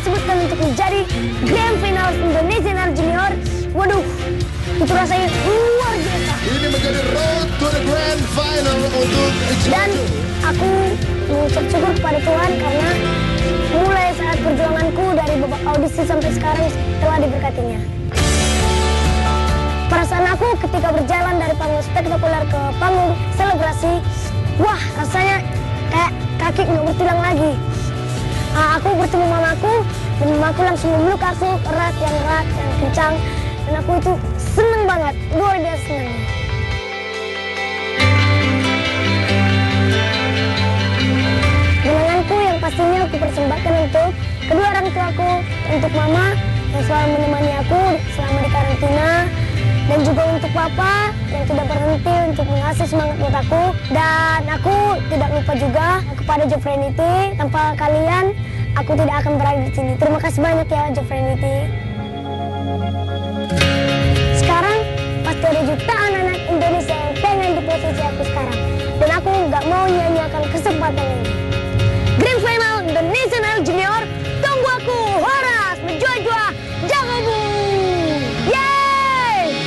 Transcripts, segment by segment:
disebutkan untuk menjadi Grand Final Indonesian Junior. Waduh, itu rasanya luar biasa. Ini menjadi road to the Grand Final untuk Dan aku mengucap syukur kepada Tuhan karena mulai saat perjuanganku dari babak audisi sampai sekarang telah diberkatinya. Perasaan aku ketika berjalan dari panggung spektakuler ke panggung selebrasi, wah rasanya kayak kaki nggak bertulang lagi. Aku bertemu mamaku dan mamaku langsung memeluk aku erat, yang kencang, dan aku itu seneng banget, luar biasa seneng. Kenanganku yang pastinya aku persembahkan untuk kedua orang tuaku, untuk mama yang selalu menemani aku selama di karantina, dan juga untuk papa yang tidak berhenti untuk mengasih semangat buat aku. Dan aku tidak lupa juga kepada Jofrenity, tanpa kalian aku tidak akan berada di sini. Terima kasih banyak ya Jofrenity. Sekarang pasti ada jutaan anak Indonesia yang pengen di posisi aku sekarang, dan aku nggak mau nyanyiakan kesempatan ini. Grand Final Indonesian Junior, tunggu aku, Horas, menjual-jual, Jagobu. Yeay!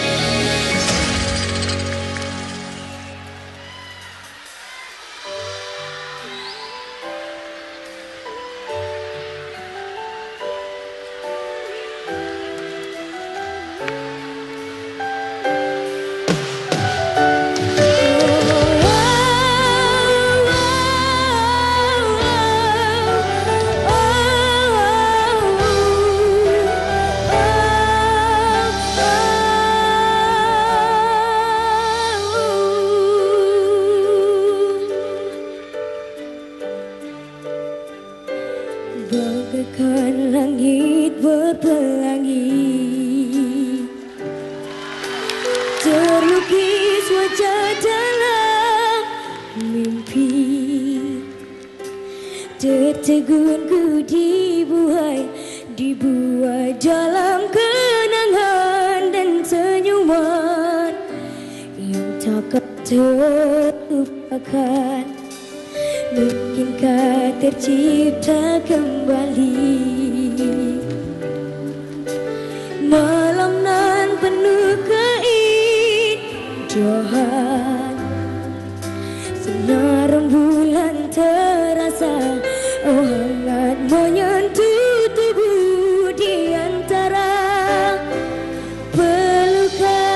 Bagaikan langit berpelangi, terlukis wajah dalam mimpi, tertegun ku dibuai dalam kenangan dan senyuman yang takkan terlupakan. Mungkinkah tercipta kembali malam nan penuh keindahan, sinar rembulan terasa, oh hangat menyentuh tubuh di antara pelukan.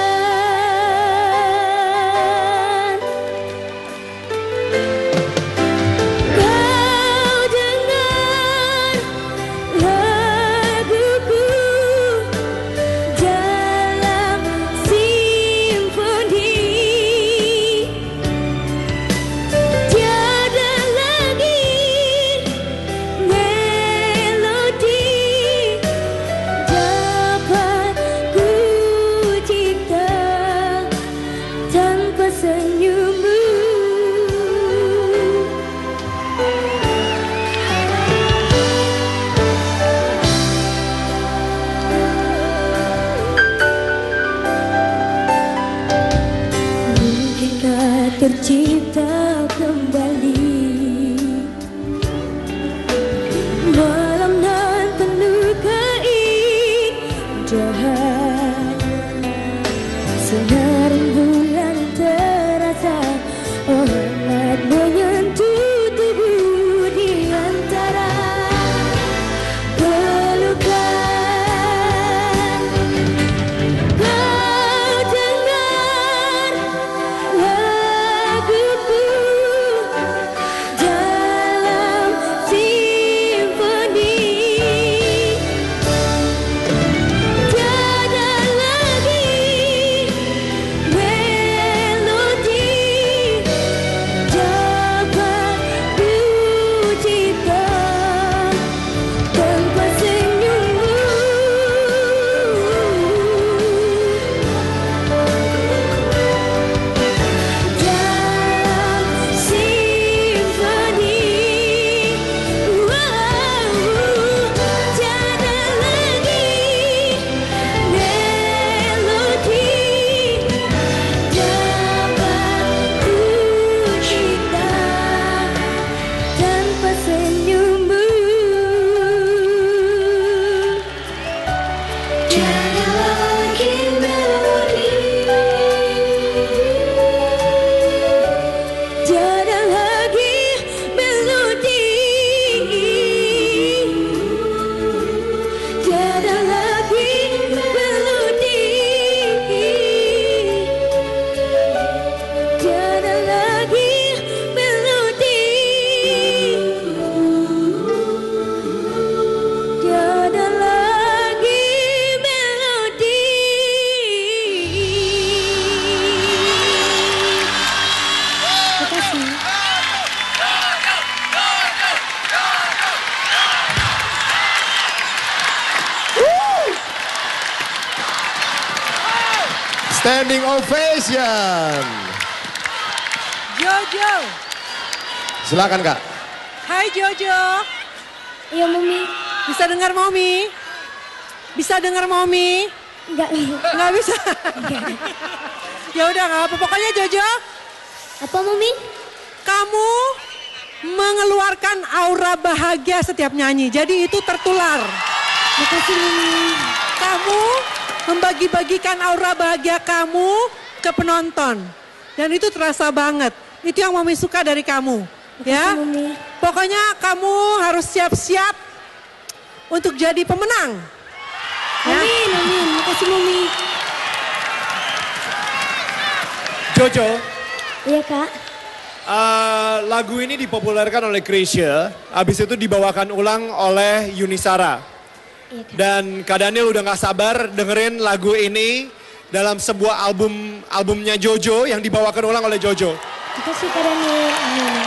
Standing ovation. Jojo. Silakan Kak. Hai Jojo. Iya, Mami. Bisa dengar Mami? Bisa dengar Mami? Nggak bisa. Ya udah nggak apa. Pokoknya Jojo, Apa, Mami? kamu mengeluarkan aura bahagia setiap nyanyi. Jadi itu tertular. Makasih, Mami. Kamu membagi-bagikan aura bahagia kamu ke penonton. Dan itu terasa banget. Itu yang Mami suka dari kamu. Ya. Mami. Pokoknya kamu harus siap-siap untuk jadi pemenang. Ya. Amin, amin. Makasih, Mami. Jojo, Iya, Kak. lagu ini dipopulerkan oleh Krisya, habis itu dibawakan ulang oleh Yunisara. Iya, Kak. Dan Kak Daniel udah gak sabar dengerin lagu ini dalam sebuah albumnya Jojo yang dibawakan ulang oleh Jojo. Makasih, Kak Daniel. Amin.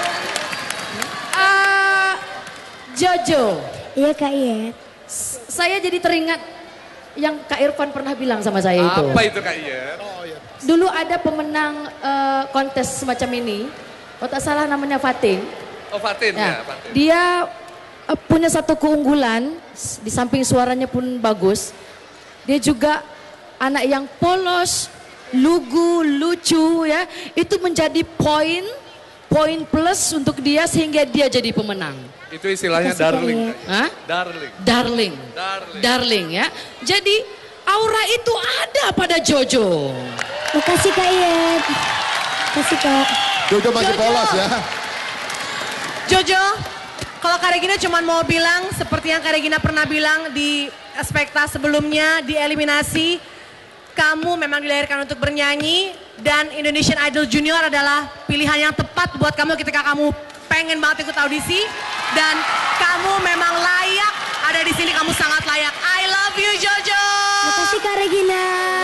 Jojo, Iya, Kak Iyet. saya jadi teringat yang Kak Irfan pernah bilang sama saya itu. Apa itu Kak Iyer? Dulu ada pemenang kontes semacam ini, kalau tak salah namanya Fatin. Oh Fatin ya, Ya, Fatin. dia punya satu keunggulan, di samping suaranya pun bagus. Dia juga anak yang polos, lugu, lucu ya. Itu menjadi poin plus untuk dia sehingga dia jadi pemenang. Itu istilahnya Makasih, Kak darling. Iyer. Hah? Darling. Darling. Darling. Darling ya. Jadi aura itu ada pada Jojo. Makasih, Kak Iyet. Makasih, Kak. Jojo masih Jojo. polos ya. Jojo, kalau Kak Regina cuma mau bilang seperti yang Kak Regina pernah bilang di spekta sebelumnya, di eliminasi, kamu memang dilahirkan untuk bernyanyi dan Indonesian Idol Junior adalah pilihan yang tepat buat kamu ketika kamu pengen banget ikut audisi dan kamu memang layak ada di sini, kamu sangat layak. I love you Jojo. Makasih, Kak Regina.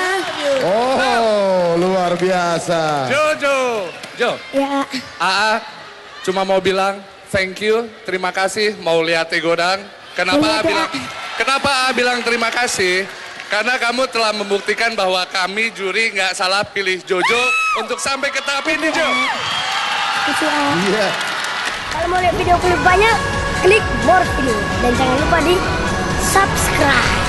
Oh, luar biasa. Jojo. Jo, Ya, AA cuma mau bilang thank you, terima kasih, mau lihat Godang. Kenapa Mau AA lihat bilang? Kenapa AA bilang terima kasih? Karena kamu telah membuktikan bahwa kami juri nggak salah pilih Jojo untuk sampai ke tahap ini, Jo. makasih, A. Iya. Kalau mau lihat video klip banyak, klik more video. Dan jangan lupa di subscribe.